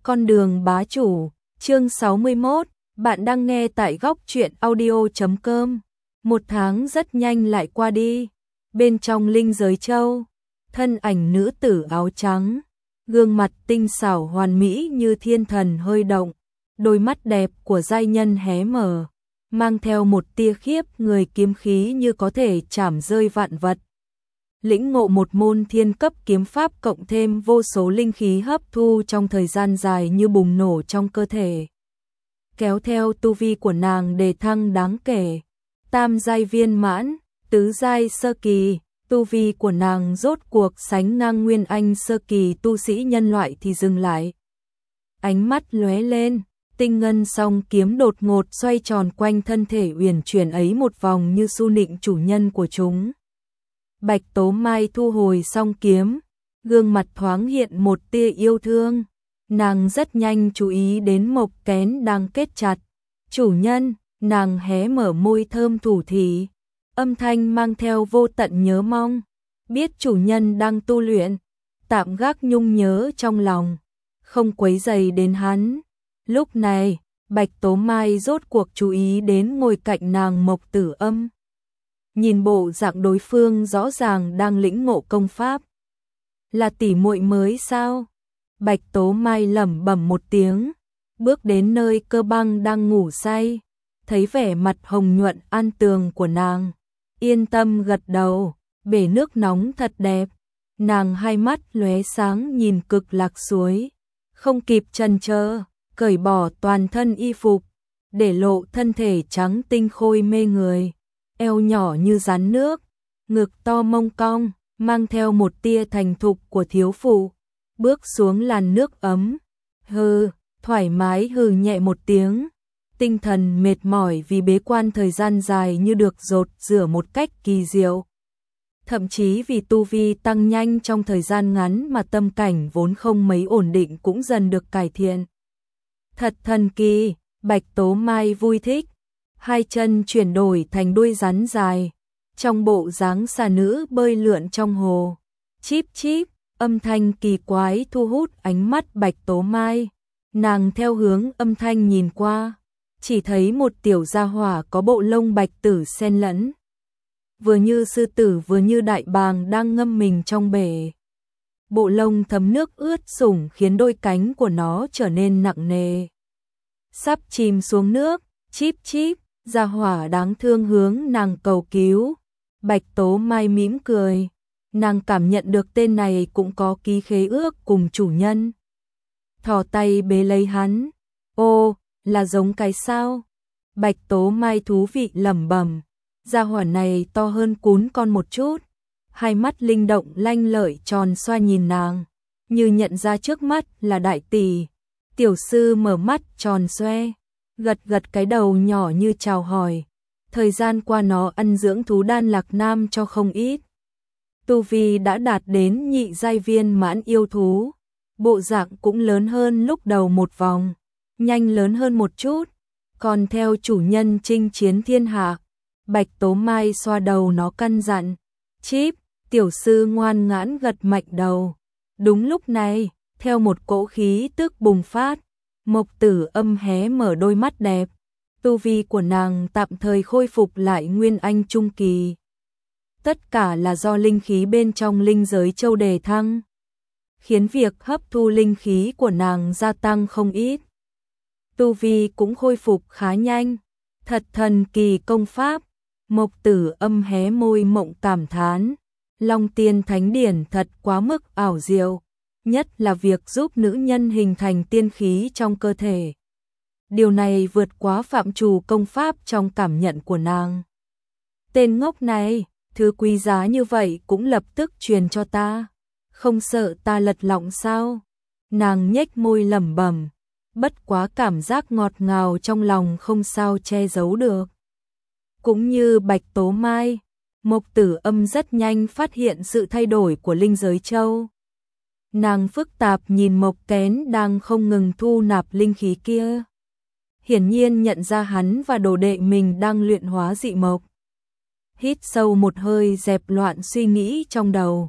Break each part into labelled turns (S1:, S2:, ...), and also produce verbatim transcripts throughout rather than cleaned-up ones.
S1: Con đường bá chủ, chương sáu mươi mốt, bạn đang nghe tại góc truyện audio chấm com. Một tháng rất nhanh lại qua đi, bên trong linh giới châu, thân ảnh nữ tử áo trắng, gương mặt tinh xảo hoàn mỹ như thiên thần hơi động, đôi mắt đẹp của giai nhân hé mở, mang theo một tia khiếp người kiếm khí như có thể chảm rơi vạn vật. Lĩnh ngộ một môn thiên cấp kiếm pháp cộng thêm vô số linh khí hấp thu trong thời gian dài như bùng nổ trong cơ thể. Kéo theo tu vi của nàng đề thăng đáng kể, tam giai viên mãn, tứ giai sơ kỳ, tu vi của nàng rốt cuộc sánh ngang nguyên anh sơ kỳ tu sĩ nhân loại thì dừng lại. Ánh mắt lóe lên, tinh ngân song kiếm đột ngột xoay tròn quanh thân thể uyển chuyển ấy một vòng như su nịnh chủ nhân của chúng. Bạch Tố Mai thu hồi song kiếm, gương mặt thoáng hiện một tia yêu thương. Nàng rất nhanh chú ý đến mộc kén đang kết chặt. Chủ nhân, nàng hé mở môi thơm thủ thỉ, âm thanh mang theo vô tận nhớ mong. Biết chủ nhân đang tu luyện, tạm gác nhung nhớ trong lòng, không quấy rầy đến hắn. Lúc này, Bạch Tố Mai rốt cuộc chú ý đến ngồi cạnh nàng Mộc Tử Âm. Nhìn bộ dạng đối phương rõ ràng đang lĩnh ngộ công pháp. Là tỷ muội mới sao? Bạch Tố Mai lẩm bẩm một tiếng, bước đến nơi Cơ Băng đang ngủ say, thấy vẻ mặt hồng nhuận an tường của nàng, yên tâm gật đầu, bể nước nóng thật đẹp. Nàng hai mắt lóe sáng nhìn Cực Lạc suối, không kịp chần chờ, cởi bỏ toàn thân y phục, để lộ thân thể trắng tinh khôi mê người, eo nhỏ như rắn nước, ngực to mông cong, mang theo một tia thành thục của thiếu phụ. Bước xuống làn nước ấm, hừ, thoải mái hừ nhẹ một tiếng, tinh thần mệt mỏi vì bế quan thời gian dài như được dột rửa một cách kỳ diệu. Thậm chí vì tu vi tăng nhanh trong thời gian ngắn mà tâm cảnh vốn không mấy ổn định cũng dần được cải thiện. Thật thần kỳ, Bạch Tố Mai vui thích, hai chân chuyển đổi thành đuôi rắn dài, trong bộ dáng xà nữ bơi lượn trong hồ. Chíp chíp, âm thanh kỳ quái thu hút ánh mắt Bạch Tố Mai. Nàng theo hướng âm thanh nhìn qua, chỉ thấy một tiểu gia hỏa có bộ lông bạch tử xen lẫn, vừa như sư tử vừa như đại bàng đang ngâm mình trong bể. Bộ lông thấm nước ướt sũng khiến đôi cánh của nó trở nên nặng nề, sắp chìm xuống nước. Chíp chíp, gia hỏa đáng thương hướng nàng cầu cứu. Bạch Tố Mai mỉm cười, nàng cảm nhận được tên này cũng có ký khế ước cùng chủ nhân. Thò tay bế lấy hắn, ô, là giống cái sao? Bạch Tố Mai thú vị lẩm bẩm, gia hỏa này to hơn cún con một chút, hai mắt linh động lanh lợi tròn xoa nhìn nàng, như nhận ra trước mắt là đại tỷ. Tiểu sư mở mắt tròn xoe, gật gật cái đầu nhỏ như chào hỏi. Thời gian qua nó ăn dưỡng thú đan Lạc Nam cho không ít, tu vi đã đạt đến nhị giai viên mãn yêu thú, bộ dạng cũng lớn hơn lúc đầu một vòng, nhanh lớn hơn một chút, còn theo chủ nhân chinh chiến thiên hạ. Bạch Tố Mai xoa đầu nó căn dặn, chíp, tiểu sư ngoan ngãn gật mạnh đầu. Đúng lúc này, theo một cỗ khí tức bùng phát, Mộc Tử Âm hé mở đôi mắt đẹp, tu vi của nàng tạm thời khôi phục lại nguyên anh trung kỳ. Tất cả là do linh khí bên trong linh giới châu đề thăng, khiến việc hấp thu linh khí của nàng gia tăng không ít. Tu vi cũng khôi phục khá nhanh, thật thần kỳ công pháp. Mộc Tử Âm hé môi mộng cảm thán, Long Tiên Thánh Điển thật quá mức ảo diệu, nhất là việc giúp nữ nhân hình thành tiên khí trong cơ thể. Điều này vượt quá phạm trù công pháp trong cảm nhận của nàng. Tên ngốc này, thứ quý giá như vậy cũng lập tức truyền cho ta, không sợ ta lật lọng sao? Nàng nhếch môi lẩm bẩm, bất quá cảm giác ngọt ngào trong lòng không sao che giấu được. Cũng như Bạch Tố Mai, Mộc Tử Âm rất nhanh phát hiện sự thay đổi của linh giới châu. Nàng phức tạp nhìn mộc kén đang không ngừng thu nạp linh khí kia, hiển nhiên nhận ra hắn và đồ đệ mình đang luyện hóa dị mộc. Hít sâu một hơi dẹp loạn suy nghĩ trong đầu,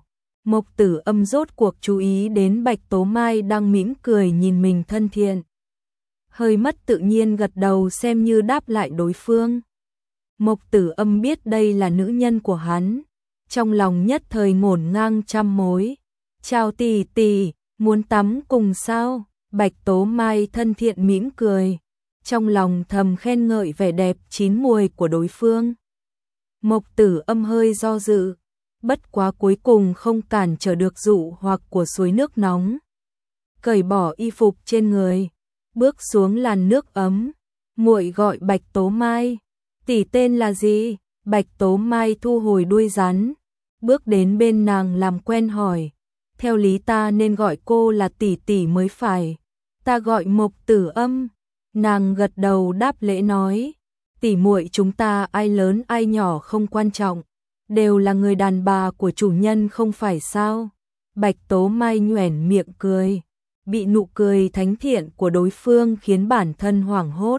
S1: Mộc Tử Âm rốt cuộc chú ý đến Bạch Tố Mai đang mỉm cười nhìn mình thân thiện. Hơi mất tự nhiên gật đầu xem như đáp lại đối phương. Mộc Tử Âm biết đây là nữ nhân của hắn, trong lòng nhất thời ngổn ngang trăm mối. Chào tỷ tỷ, muốn tắm cùng sao? Bạch Tố Mai thân thiện mỉm cười, trong lòng thầm khen ngợi vẻ đẹp chín muồi của đối phương. Mộc Tử Âm hơi do dự, bất quá cuối cùng không cản trở được dụ hoặc của suối nước nóng. Cởi bỏ y phục trên người, bước xuống làn nước ấm, muội gọi Bạch Tố Mai. Tỷ tên là gì? Bạch Tố Mai thu hồi đuôi rắn, bước đến bên nàng làm quen hỏi. Theo lý ta nên gọi cô là tỷ tỷ mới phải. Ta gọi Mộc Tử Âm. Nàng gật đầu đáp lễ nói. Tỷ muội chúng ta ai lớn ai nhỏ không quan trọng, đều là người đàn bà của chủ nhân không phải sao? Bạch Tố Mai nhoẻn miệng cười, bị nụ cười thánh thiện của đối phương khiến bản thân hoảng hốt.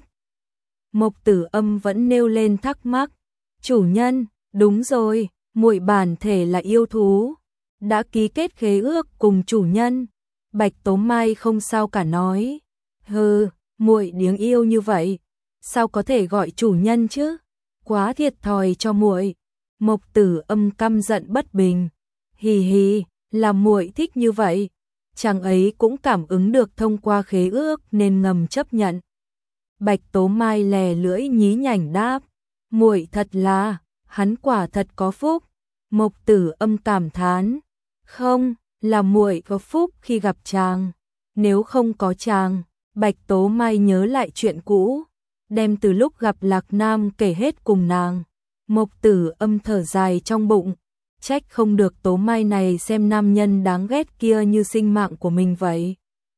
S1: Mộc Tử Âm vẫn nêu lên thắc mắc, chủ nhân, đúng rồi, muội bản thể là yêu thú, đã ký kết khế ước cùng chủ nhân. Bạch Tố Mai không sao cả nói, hừ, muội điếng yêu như vậy, sao có thể gọi chủ nhân chứ? Quá thiệt thòi cho muội. Mộc Tử Âm căm giận bất bình, hì hì, là muội thích như vậy, chàng ấy cũng cảm ứng được thông qua khế ước nên ngầm chấp nhận. Bạch Tố Mai lè lưỡi nhí nhảnh đáp, muội thật là, hắn quả thật có phúc. Mộc Tử Âm cảm thán, không, là muội có phúc khi gặp chàng, nếu không có chàng. Bạch Tố Mai nhớ lại chuyện cũ, đem từ lúc gặp Lạc Nam kể hết cùng nàng. Mộc Tử Âm thở dài trong bụng, trách không được Tố Mai này xem nam nhân đáng ghét kia như sinh mạng của mình vậy.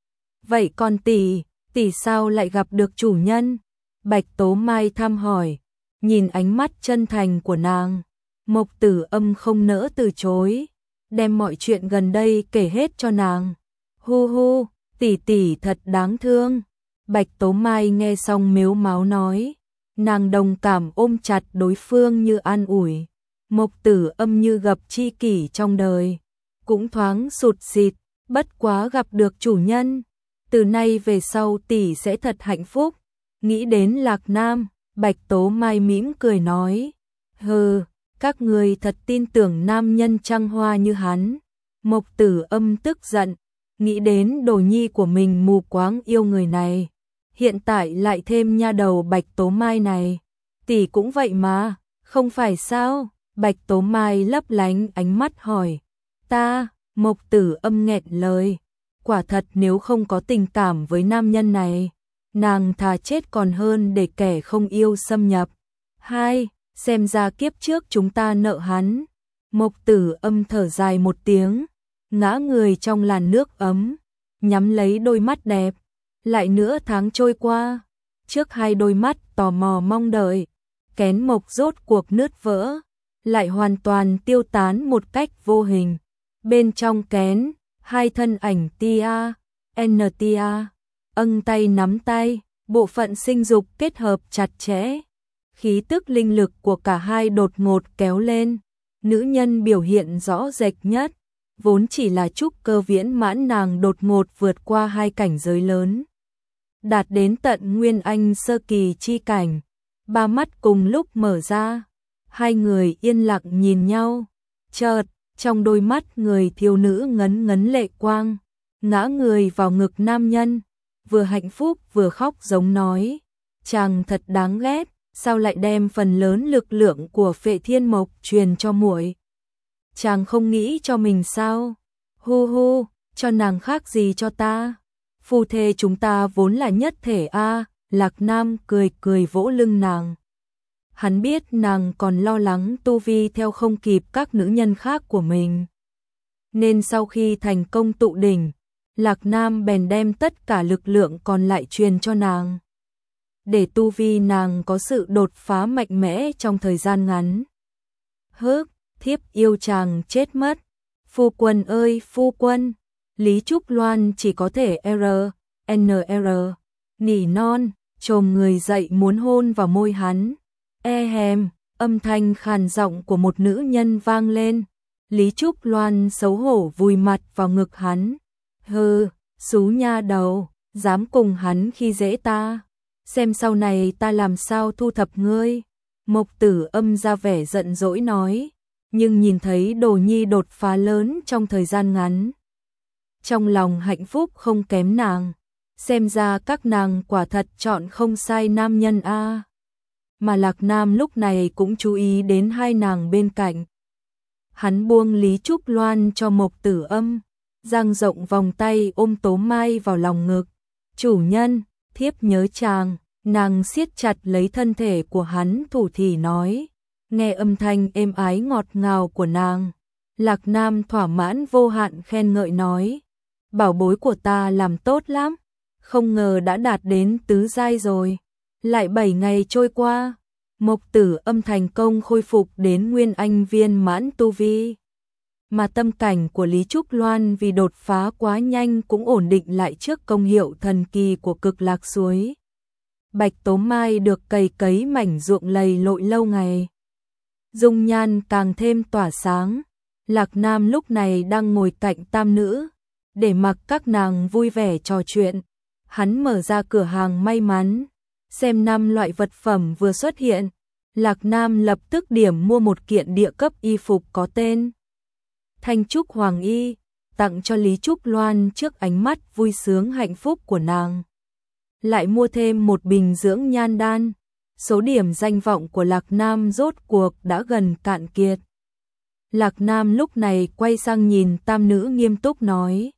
S1: Vậy còn tỷ, tỷ sao lại gặp được chủ nhân? Bạch Tố Mai thăm hỏi, nhìn ánh mắt chân thành của nàng. Mộc Tử Âm không nỡ từ chối, đem mọi chuyện gần đây kể hết cho nàng. Hu hu, tỷ tỷ thật đáng thương. Bạch Tố Mai nghe xong mếu máo nói, nàng đồng cảm ôm chặt đối phương như an ủi. Mộc Tử Âm như gặp tri kỷ trong đời, cũng thoáng sụt sịt, bất quá gặp được chủ nhân, từ nay về sau tỷ sẽ thật hạnh phúc. Nghĩ đến Lạc Nam, Bạch Tố Mai mỉm cười nói, hừ, các người thật tin tưởng nam nhân trăng hoa như hắn. Mộc Tử Âm tức giận, nghĩ đến đồ nhi của mình mù quáng yêu người này, hiện tại lại thêm nha đầu Bạch Tố Mai này, tỷ cũng vậy mà, không phải sao? Bạch Tố Mai lấp lánh ánh mắt hỏi, ta? Mộc Tử Âm nghẹn lời, quả thật nếu không có tình cảm với nam nhân này, nàng thà chết còn hơn để kẻ không yêu xâm nhập. Hai, xem ra kiếp trước chúng ta nợ hắn. Mộc Tử Âm thở dài một tiếng, ngã người trong làn nước ấm, nhắm lấy đôi mắt đẹp. Lại nửa tháng trôi qua, trước hai đôi mắt tò mò mong đợi, kén mộc rốt cuộc nứt vỡ, lại hoàn toàn tiêu tán một cách vô hình. Bên trong kén, hai thân ảnh Tia, N Tia, âng tay nắm tay, bộ phận sinh dục kết hợp chặt chẽ. Khí tức linh lực của cả hai đột ngột kéo lên, nữ nhân biểu hiện rõ rệt nhất, vốn chỉ là trúc cơ viễn mãn nàng đột ngột vượt qua hai cảnh giới lớn, đạt đến tận Nguyên Anh sơ kỳ chi cảnh. Ba mắt cùng lúc mở ra, hai người yên lặng nhìn nhau, chợt trong đôi mắt người thiếu nữ ngấn ngấn lệ quang, ngã người vào ngực nam nhân, vừa hạnh phúc vừa khóc giống nói, chàng thật đáng ghét, sao lại đem phần lớn lực lượng của Phệ Thiên Mộc truyền cho muội? Chàng không nghĩ cho mình sao? Hu hu, cho nàng khác gì cho ta? Phu thê chúng ta vốn là nhất thể a. Lạc Nam cười cười vỗ lưng nàng. Hắn biết nàng còn lo lắng tu vi theo không kịp các nữ nhân khác của mình, nên sau khi thành công tụ đỉnh, Lạc Nam bèn đem tất cả lực lượng còn lại truyền cho nàng, để tu vi nàng có sự đột phá mạnh mẽ trong thời gian ngắn. Hức, thiếp yêu chàng chết mất. Phu quân ơi phu quân. Lý Trúc Loan chỉ có thể R, N R, nỉ non, chồm người dậy muốn hôn vào môi hắn. E hèm, âm thanh khàn giọng của một nữ nhân vang lên. Lý Trúc Loan xấu hổ vùi mặt vào ngực hắn. Hừ, xú nha đầu, dám cùng hắn khi dễ ta. Xem sau này ta làm sao thu thập ngươi. Mộc Tử Âm ra vẻ giận dỗi nói. Nhưng nhìn thấy Đồ Nhi đột phá lớn trong thời gian ngắn. Trong lòng hạnh phúc không kém nàng. Xem ra các nàng quả thật chọn không sai nam nhân a. Mà Lạc Nam lúc này cũng chú ý đến hai nàng bên cạnh. Hắn buông Lý Trúc Loan cho Mộc Tử Âm, dang rộng vòng tay ôm Tố Mai vào lòng ngực. Chủ nhân, thiếp nhớ chàng. Nàng siết chặt lấy thân thể của hắn thủ thỉ nói. Nghe âm thanh êm ái ngọt ngào của nàng, Lạc Nam thỏa mãn vô hạn khen ngợi nói. Bảo bối của ta làm tốt lắm, không ngờ đã đạt đến tứ giai rồi. Lại bảy ngày trôi qua, Mộc Tử Âm thành công khôi phục đến nguyên anh viên mãn tu vi. Mà tâm cảnh của Lý Trúc Loan vì đột phá quá nhanh cũng ổn định lại trước công hiệu thần kỳ của Cực Lạc suối. Bạch Tố Mai được cày cấy mảnh ruộng lầy lội lâu ngày. Dung nhan càng thêm tỏa sáng. Lạc Nam lúc này đang ngồi cạnh tam nữ, để mặc các nàng vui vẻ trò chuyện. Hắn mở ra cửa hàng may mắn, xem năm loại vật phẩm vừa xuất hiện. Lạc Nam lập tức điểm mua một kiện địa cấp y phục có tên Thanh Trúc Hoàng Y, tặng cho Lý Trúc Loan trước ánh mắt vui sướng hạnh phúc của nàng. Lại mua thêm một bình dưỡng nhan đan. Số điểm danh vọng của Lạc Nam rốt cuộc đã gần cạn kiệt. Lạc Nam lúc này quay sang nhìn tam nữ nghiêm túc nói.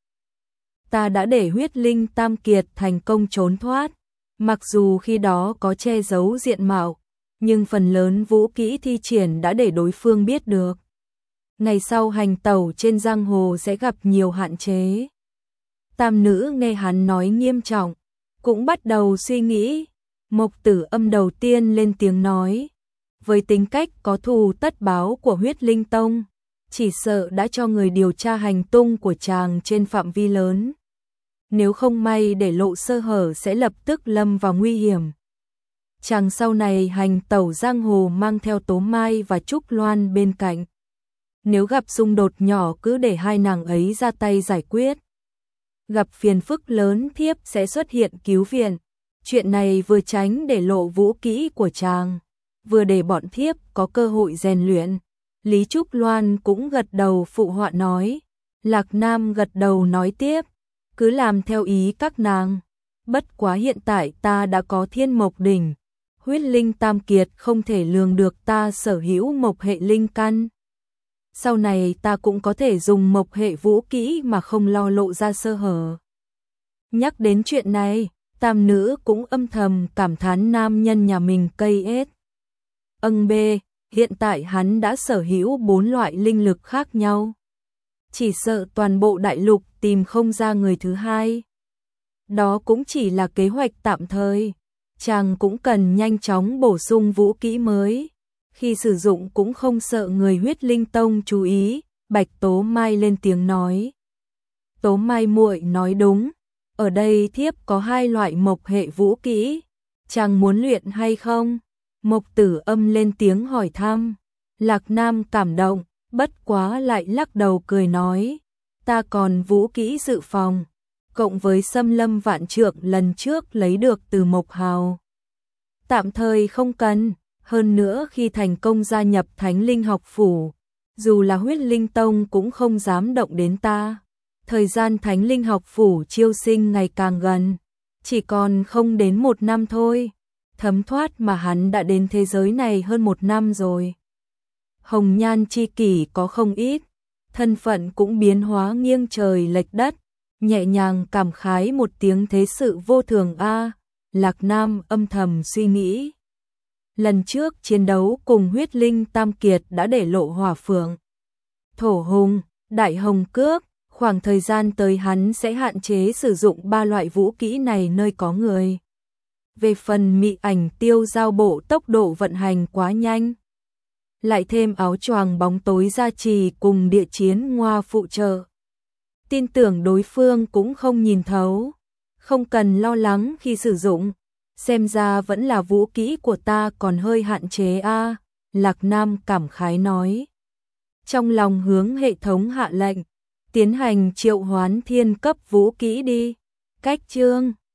S1: Ta đã để huyết linh tam kiệt thành công trốn thoát. Mặc dù khi đó có che giấu diện mạo, nhưng phần lớn vũ kỹ thi triển đã để đối phương biết được. Ngày sau hành tẩu trên giang hồ sẽ gặp nhiều hạn chế. Tam nữ nghe hắn nói nghiêm trọng, cũng bắt đầu suy nghĩ. Mộc Tử Âm đầu tiên lên tiếng nói. Với tính cách có thù tất báo của huyết linh tông, chỉ sợ đã cho người điều tra hành tung của chàng trên phạm vi lớn. Nếu không may để lộ sơ hở sẽ lập tức lâm vào nguy hiểm. Chàng sau này hành tẩu giang hồ mang theo Tố Mai và Trúc Loan bên cạnh. Nếu gặp xung đột nhỏ cứ để hai nàng ấy ra tay giải quyết. Gặp phiền phức lớn thiếp sẽ xuất hiện cứu viện. Chuyện này vừa tránh để lộ vũ kỹ của chàng, vừa để bọn thiếp có cơ hội rèn luyện. Lý Trúc Loan cũng gật đầu phụ họa nói. Lạc Nam gật đầu nói tiếp. Cứ làm theo ý các nàng. Bất quá hiện tại ta đã có Thiên Mộc Đỉnh. Huyết linh tam kiệt không thể lường được ta sở hữu mộc hệ linh căn. Sau này ta cũng có thể dùng mộc hệ vũ kỹ mà không lo lộ ra sơ hở. Nhắc đến chuyện này, tam nữ cũng âm thầm cảm thán nam nhân nhà mình cây ết. Âng bê, hiện tại hắn đã sở hữu bốn loại linh lực khác nhau. Chỉ sợ toàn bộ đại lục tìm không ra người thứ hai. Đó cũng chỉ là kế hoạch tạm thời. Chàng cũng cần nhanh chóng bổ sung vũ kỹ mới. Khi sử dụng cũng không sợ người huyết linh tông chú ý. Bạch Tố Mai lên tiếng nói. Tố Mai muội nói đúng. Ở đây thiếp có hai loại mộc hệ vũ kỹ. Chàng muốn luyện hay không? Mộc Tử Âm lên tiếng hỏi thăm. Lạc Nam cảm động, bất quá lại lắc đầu cười nói. Ta còn vũ kỹ dự phòng, cộng với xâm lâm vạn trượng lần trước lấy được từ Mộc Hào. Tạm thời không cần, hơn nữa khi thành công gia nhập Thánh Linh học phủ, dù là huyết linh tông cũng không dám động đến ta. Thời gian Thánh Linh học phủ chiêu sinh ngày càng gần, chỉ còn không đến một năm thôi. Thấm thoát mà hắn đã đến thế giới này hơn một năm rồi. Hồng nhan chi kỷ có không ít, thân phận cũng biến hóa nghiêng trời lệch đất, nhẹ nhàng cảm khái một tiếng thế sự vô thường a. Lạc Nam âm thầm suy nghĩ. Lần trước chiến đấu cùng huyết linh tam kiệt đã để lộ hỏa phượng, thổ hùng, đại hồng cước. Khoảng thời gian tới hắn sẽ hạn chế sử dụng ba loại vũ kỹ này nơi có người. Về phần mị ảnh tiêu giao bộ tốc độ vận hành quá nhanh. Lại thêm áo choàng bóng tối gia trì cùng địa chiến ngoa phụ trợ. Tin tưởng đối phương cũng không nhìn thấu. Không cần lo lắng khi sử dụng. Xem ra vẫn là vũ kỹ của ta còn hơi hạn chế a. Lạc Nam cảm khái nói. trong lòng hướng hệ thống hạ lệnh, tiến hành triệu hoán thiên cấp vũ kỹ đi. Cách chương